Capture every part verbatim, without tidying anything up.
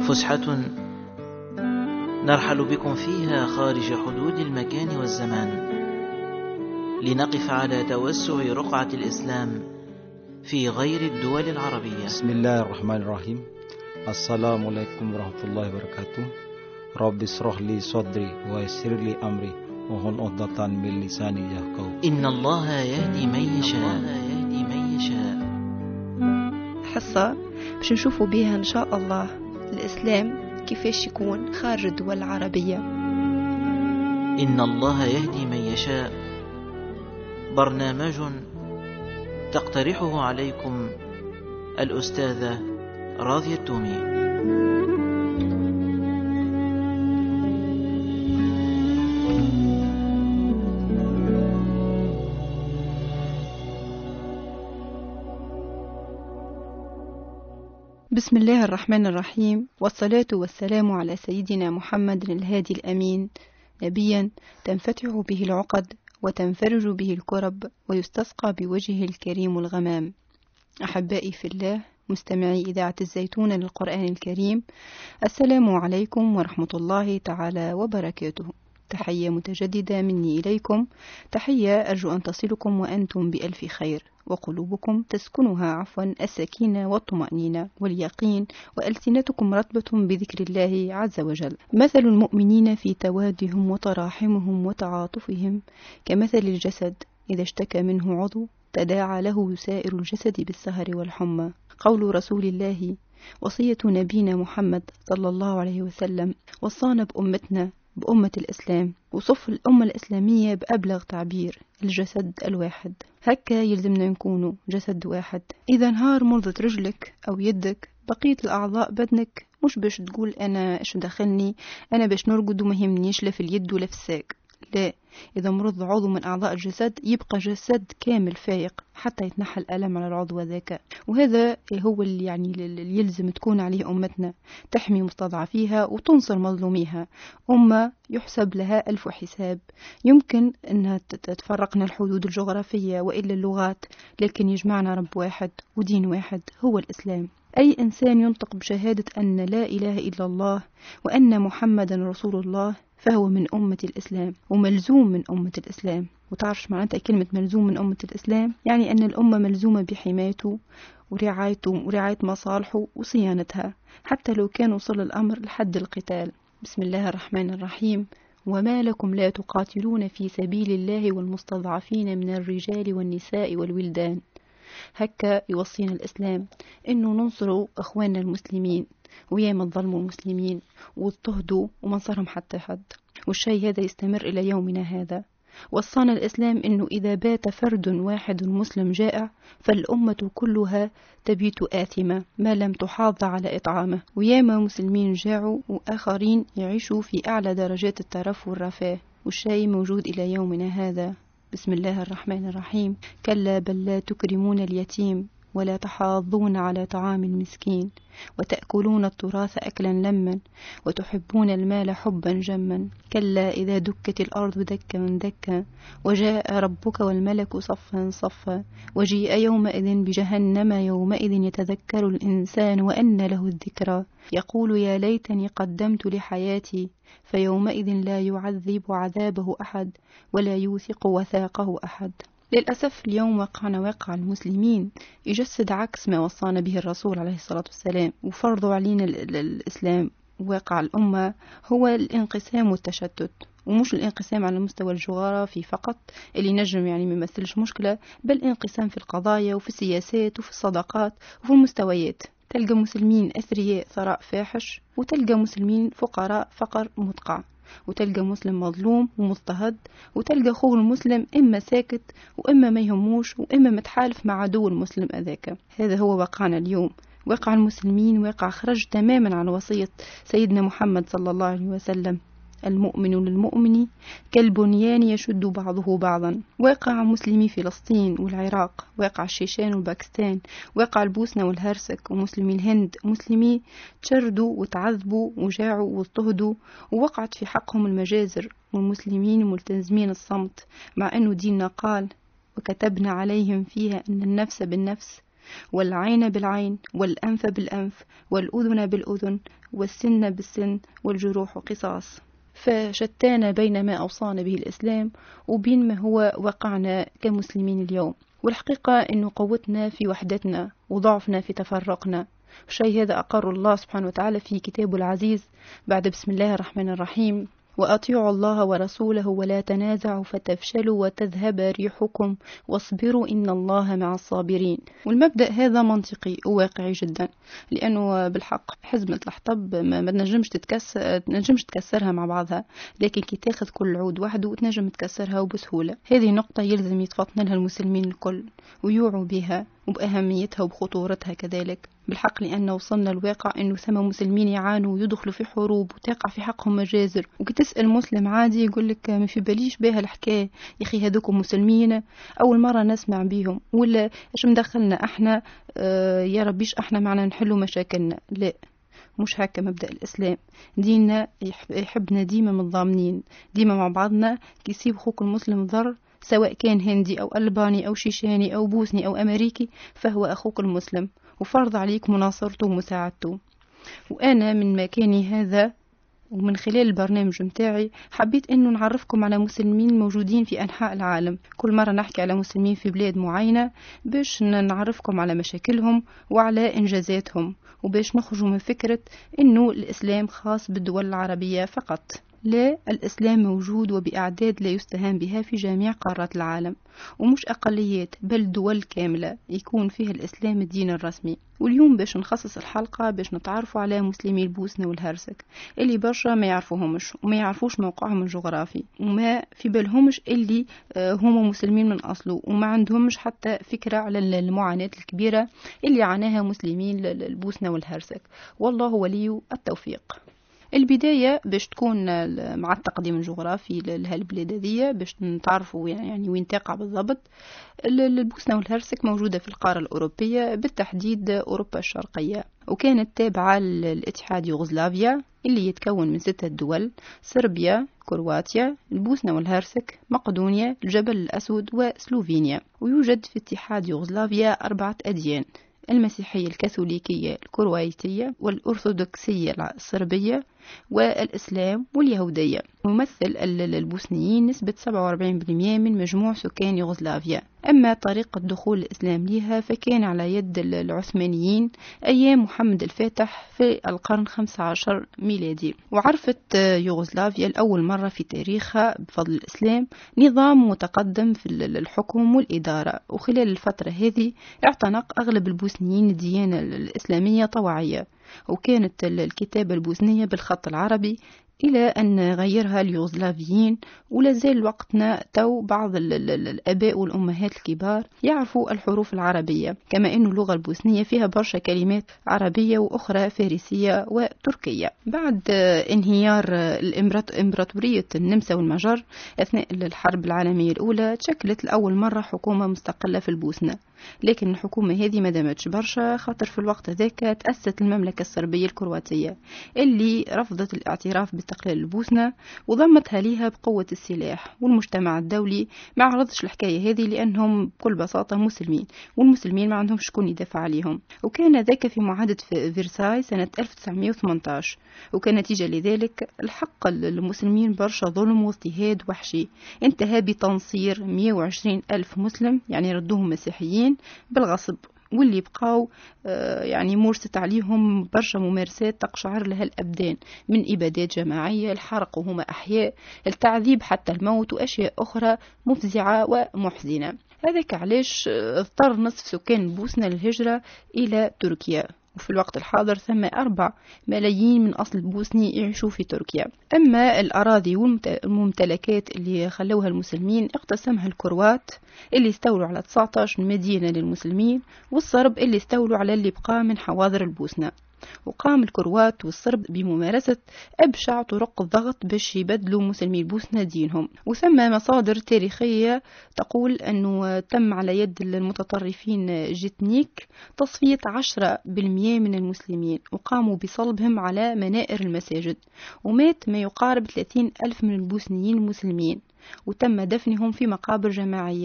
فسحة نرحل بكم فيها خارج حدود المكان والزمان لنقف على توسع رقعة الإسلام في غير الدول العربية. بسم الله الرحمن الرحيم. السلام عليكم ورحمة الله وبركاته. رب اشرح لي صدري ويسر لي أمري واحلل عقدة من لساني يفقهوا. إن الله يهدي من يشاء يهدي من يشاء. حصة باش نشوفوا بها إن شاء الله الإسلام كيفاش يكون خارج الدول العربية. إن الله يهدي من يشاء برنامج تقترحه عليكم الأستاذة راضية التومي. بسم الله الرحمن الرحيم، والصلاة والسلام على سيدنا محمد الهادي الأمين، نبيا تنفتح به العقد وتنفرج به الكرب ويستسقى بوجهه الكريم الغمام. أحبائي في الله، مستمعي إذاعة الزيتون للقرآن الكريم، السلام عليكم ورحمة الله تعالى وبركاته. تحية متجددة مني إليكم، تحية أرجو أن تصلكم وأنتم بألف خير، وقلوبكم تسكنها عفوا السكينة والطمأنينة واليقين، وألسنتكم رطبة بذكر الله عز وجل. مثل المؤمنين في توادهم وتراحمهم وتعاطفهم كمثل الجسد إذا اشتكى منه عضو تداعى له سائر الجسد بالسهر والحمى. قول رسول الله، وصية نبينا محمد صلى الله عليه وسلم، وصانا بأمتنا بأمة الإسلام، وصف الأمة الإسلامية بأبلغ تعبير الجسد الواحد. هكا يلزمنا نكونوا جسد واحد. إذا نهار مرضت رجلك أو يدك، بقية الأعضاء بدنك مش باش تقول أنا إيش دخلني، أنا باش نرقد وما يهمنيش لا في اليد ولا في الساق. لا، إذا مرض عضو من أعضاء الجسد يبقى جسد كامل فايق حتى يتنحى الألم على العضو ذاك. وهذا هو اللي يعني اللي يلزم تكون عليه أمتنا، تحمي مستضعفيها وتنصر مظلوميها. أمة يحسب لها ألف حساب، يمكن أنها تتفرقنا الحدود الجغرافية وإلا اللغات، لكن يجمعنا رب واحد ودين واحد هو الإسلام. أي إنسان ينطق بشهادة أن لا إله إلا الله وأن محمدا رسول الله فهو من أمة الإسلام وملزوم من أمة الإسلام. وتعرف معناتها كلمة ملزوم من أمة الإسلام؟ يعني أن الأمة ملزومة بحمايته ورعايته ورعاية مصالحه وصيانتها، حتى لو كان وصل الأمر لحد القتال. بسم الله الرحمن الرحيم. وما لكم لا تقاتلون في سبيل الله والمستضعفين من الرجال والنساء والولدان. هكا يوصينا الإسلام إنه ننصروا أخواننا المسلمين، وياما ظلموا المسلمين واضطهدوا وما نصرهم حتى حد، والشيء هذا يستمر إلى يومنا هذا. وصانا الإسلام إنه إذا بات فرد واحد مسلم جائع فالأمة كلها تبيت آثمة ما لم تحافظ على إطعامه. وياما مسلمين جاعوا وآخرين يعيشوا في أعلى درجات الترف والرفاه، والشيء موجود إلى يومنا هذا. بسم الله الرحمن الرحيم. كلا بل لا تكرمون اليتيم ولا تحاضون على طعام المسكين وتأكلون التراث أكلا لما وتحبون المال حبا جما. كلا إذا دكت الأرض دكا دكا وجاء ربك والملك صفا صفا وجيء يومئذ بجهنم يومئذ يتذكر الإنسان وأن له الذكرى يقول يا ليتني قدمت لحياتي فيومئذ لا يعذب عذابه أحد ولا يوثق وثاقه أحد. للأسف اليوم وقعنا واقع المسلمين يجسد عكس ما وصانا به الرسول عليه الصلاة والسلام، وفرضوا علينا الإسلام. واقع الأمة هو الانقسام والتشتت، ومش الانقسام على المستوى الجغرافي فقط اللي نجم يعني ممثلش مشكلة، بل انقسام في القضايا وفي السياسات وفي الصداقات وفي المستويات. تلقى مسلمين أثرياء ثراء فاحش، وتلقى مسلمين فقراء فقر مدقع، وتلقى مسلم مظلوم ومضطهد، وتلقى أخوه المسلم إما ساكت وإما ما يهموش وإما متحالف مع عدو المسلم أذاك. هذا هو واقعنا اليوم، واقع المسلمين واقع خرج تماما عن وصية سيدنا محمد صلى الله عليه وسلم، المؤمن للمؤمن كالبنيان يشد بعضه بعضا. واقع مسلمي فلسطين والعراق، واقع الشيشان والباكستان، واقع البوسنة والهرسك، ومسلمي الهند، مسلمي تشردوا وتعذبوا وجاعوا واضطهدوا ووقعت في حقهم المجازر، والمسلمين ملتزمين الصمت، مع أنه ديننا قال وكتبنا عليهم فيها أن النفس بالنفس والعين بالعين والأنف بالأنف والأذن بالأذن والسن بالسن والجروح قصاص. فشتان بين ما أوصانا به الإسلام وبين ما هو وقعنا كمسلمين اليوم. والحقيقة أن قوتنا في وحدتنا وضعفنا في تفرقنا. الشيء هذا أقر الله سبحانه وتعالى في كتابه العزيز بعد بسم الله الرحمن الرحيم: وأطيعوا الله ورسوله ولا تنازعوا فتفشلوا وتذهب ريحكم واصبروا إن الله مع الصابرين. والمبدأ هذا منطقي وواقعي جدا، لأنه بالحق حزمة الحطب ما تنجمش تتكسر تنجمش تكسرها مع بعضها، لكن كي تاخذ كل عود وحده وتنجم تكسرها وبسهولة. هذه نقطة يلزم يتفطن لها المسلمين الكل ويوعوا بها وبأهميتها وبخطورتها كذلك بالحق، لأنه وصلنا الواقع أنه ثم مسلمين يعانوا ويدخلوا في حروب وتقع في حقهم مجازر. وكتسأل مسلم عادي يقول لك ما في باليش بها الحكاية، يا أخي هذوكم مسلمين أول مرة نسمع بيهم، ولا إيش مدخلنا إحنا؟ آه يا ربيش إحنا معنا نحلوا مشاكلنا. لا، مش هكا مبدأ الإسلام. ديننا يحبنا ديما متضامنين، ديما مع بعضنا. كي يصيب خوك المسلم ضر، سواء كان هندي أو ألباني أو شيشاني أو بوسني أو أمريكي، فهو أخوك المسلم وفرض عليك مناصرته ومساعدته. وأنا من مكاني هذا ومن خلال البرنامج متاعي حبيت أنه نعرفكم على مسلمين موجودين في أنحاء العالم. كل مرة نحكي على مسلمين في بلاد معينة باش نعرفكم على مشاكلهم وعلى إنجازاتهم، وباش نخرجوا من فكرة أنه الإسلام خاص بالدول العربية فقط. لا، الإسلام موجود وبأعداد لا يستهان بها في جميع قارات العالم، ومش أقليات بل دول كاملة يكون فيها الإسلام الدين الرسمي. واليوم باش نخصص الحلقة باش نتعرفوا على مسلمي البوسنة والهرسك اللي برشا ما يعرفوهمش وما يعرفوش موقعهم الجغرافي، وما في بالهمش اللي هم مسلمين من أصله، وما عندهمش حتى فكرة على المعاناة الكبيرة اللي عاناها مسلمين البوسنة والهرسك. والله ولي التوفيق. البداية باش تكون مع التقديم الجغرافي لهالبلاد هذه باش نتعرفوا يعني وين تقع بالضبط. البوسنة والهرسك موجودة في القارة الأوروبية، بالتحديد أوروبا الشرقية، وكانت تابعة للاتحاد يوغوسلافيا اللي يتكون من ستة دول: صربيا، كرواتيا، البوسنة والهرسك، مقدونيا، الجبل الأسود، وسلوفينيا. ويوجد في اتحاد يوغوسلافيا أربعة أديان: المسيحية الكاثوليكية الكرواتية والأرثوذكسية الصربية والإسلام واليهودية. ممثل البوسنيين نسبة سبعة وأربعين بالمئة من مجموع سكان يوغوسلافيا. أما طريقة دخول الإسلام لها فكان على يد العثمانيين أيام محمد الفاتح في القرن الخامس عشر ميلادي. وعرفت يوغوسلافيا الأول مرة في تاريخها بفضل الإسلام نظام متقدم في الحكم والإدارة، وخلال الفترة هذه اعتنق أغلب البوسنيين الديانة الإسلامية طوعية، وكانت الكتابة البوسنية بالخط العربي إلى أن غيرها اليوغوسلافيين. ولا زال وقتنا تو بعض الآباء والأمهات الكبار يعرفوا الحروف العربية، كما أن اللغة البوسنية فيها برشا كلمات عربية وأخرى فارسية وتركية. بعد انهيار الإمبراطورية النمسا والمجر أثناء الحرب العالمية الأولى تشكلت لأول مرة حكومة مستقلة في البوسنة، لكن الحكومة هذه ما دامتش برشا، خاطر في الوقت ذاك تأسست المملكة الصربية الكرواتية اللي رفضت الاعتراف باستقلال البوسنة وضمتها ليها بقوة السلاح. والمجتمع الدولي ما عرضش الحكاية هذه لأنهم بكل بساطة مسلمين، والمسلمين ما عندهم شكون يدافع عليهم. وكان ذاك في معاهدة فيرساي سنة ألف وتسعمئة وثمانية عشر، وكان نتيجة لذلك الحق المسلمين برشا ظلم واضطهاد وحشي انتهى بتنصير مئة وعشرين ألف مسلم، يعني ردوهم مسيحيين بالغصب، واللي بقاو يعني مورست عليهم برشا ممارسات تقشعر لها الأبدان، من إبادات جماعية، الحرق وهما أحياء، التعذيب حتى الموت، وأشياء أخرى مفزعة ومحزنة. هذاك علاش اضطر نصف سكان البوسنة للهجرة إلى تركيا، وفي الوقت الحاضر ثم أربع ملايين من أصل بوسني يعيشوا في تركيا. أما الأراضي والممتلكات اللي خلوها المسلمين اقتسمها الكروات اللي استولوا على تسعة عشر مدينة للمسلمين، والصرب اللي استولوا على اللي بقى من حواضر البوسنة. وقام الكروات والصرب بممارسة أبشع طرق الضغط باش يبدلوا مسلمي البوسنة دينهم. وثم مصادر تاريخية تقول أنه تم على يد المتطرفين جتنيك تصفية عشرة بالمئة من المسلمين، وقاموا بصلبهم على منائر المساجد، ومات ما يقارب ثلاثين ألف من البوسنيين المسلمين، وتم دفنهم في مقابر جماعية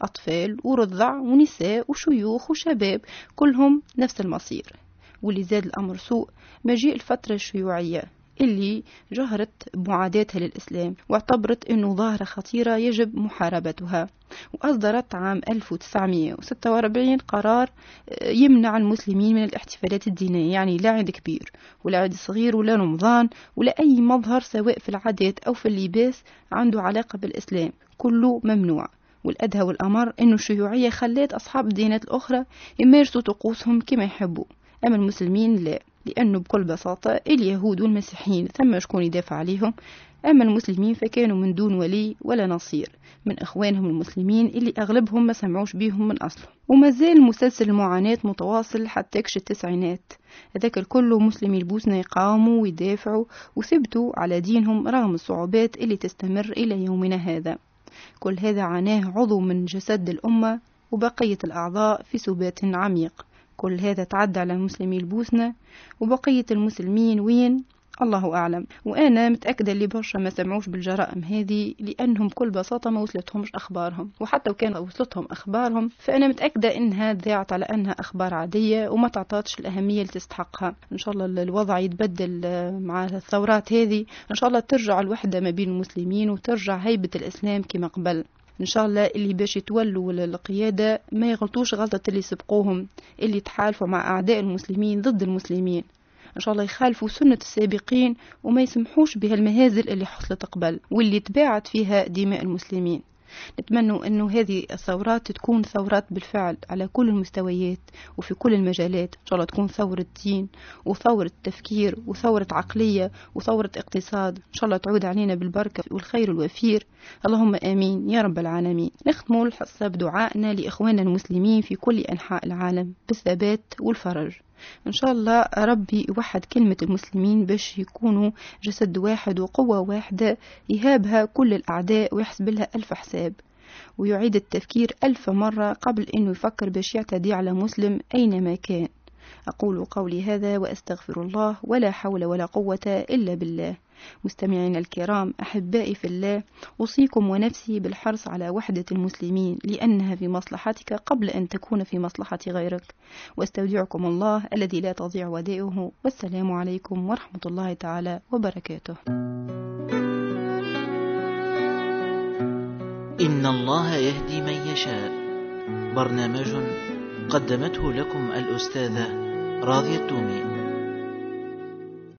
أطفال ورضع ونساء وشيوخ وشباب، كلهم نفس المصير. واللي زاد الأمر سوء مجيء الفترة الشيوعية اللي جهرت بمعاداتها للإسلام واعتبرت أنه ظاهرة خطيرة يجب محاربتها، وأصدرت عام ألف وتسعمئة وستة وأربعين قرار يمنع المسلمين من الاحتفالات الدينية، يعني لا عيد كبير ولا عيد صغير ولا رمضان ولا أي مظهر سواء في العادات أو في اللباس عنده علاقة بالإسلام، كله ممنوع. والأدهى والأمر أنه الشيوعية خلت أصحاب الديانات الأخرى يمارسوا طقوسهم كما يحبوا، أما المسلمين لا، لأنه بكل بساطة اليهود والمسيحيين ثم شكون يدافع عليهم، أما المسلمين فكانوا من دون ولي ولا نصير من إخوانهم المسلمين اللي أغلبهم ما سمعوش بيهم من أصله. وما زال مسلسل المعاناة متواصل حتى كش التسعينات، هذاك الكل مسلمي البوسنة يقاوموا ويدافعوا وثبتوا على دينهم رغم الصعوبات اللي تستمر إلى يومنا هذا. كل هذا عناه عضو من جسد الأمة وبقية الأعضاء في سبات عميق. كل هذا تعدى على مسلمي البوسنة، وبقية المسلمين وين؟ الله أعلم. وأنا متأكدة اللي برشا ما سمعوش بالجرائم هذه لأنهم بكل بساطة ما وصلتهمش أخبارهم، وحتى وكان وصلتهم أخبارهم فأنا متأكدة إنها ذاعت على أنها أخبار عادية وما تعطاتش الأهمية اللي تستحقها. إن شاء الله الوضع يتبدل مع الثورات هذه، إن شاء الله ترجع الوحدة ما بين المسلمين وترجع هيبة الإسلام كما قبل. إن شاء الله اللي باش يتولوا القيادة ما يغلطوش غلطة اللي سبقوهم، اللي تحالفوا مع أعداء المسلمين ضد المسلمين. إن شاء الله يخالفوا سنة السابقين وما يسمحوش بها المهازل اللي حصلت قبل واللي تباعت فيها دماء المسلمين. نتمنى أنه هذه الثورات تكون ثورات بالفعل على كل المستويات وفي كل المجالات. إن شاء الله تكون ثورة دين وثورة تفكير وثورة عقلية وثورة اقتصاد. إن شاء الله تعود علينا بالبركة والخير الوفير، اللهم آمين يا رب العالمين. نختم الحصة بدعائنا لإخواننا المسلمين في كل أنحاء العالم بالثبات والفرج. إن شاء الله ربي يوحد كلمة المسلمين باش يكونوا جسد واحد وقوة واحدة يهابها كل الأعداء ويحسب لها ألف حساب، ويعيد التفكير ألف مرة قبل أنه يفكر باش يعتدي على مسلم أينما كان. أقول قولي هذا وأستغفر الله، ولا حول ولا قوة إلا بالله. مستمعين الكرام أحبائي في الله، أوصيكم ونفسي بالحرص على وحدة المسلمين لأنها في مصلحتك قبل أن تكون في مصلحة غيرك. واستودعكم الله الذي لا تضيع ودائعه، والسلام عليكم ورحمة الله تعالى وبركاته. إن الله يهدي من يشاء، برنامج قدمته لكم الأستاذة راضية التومي.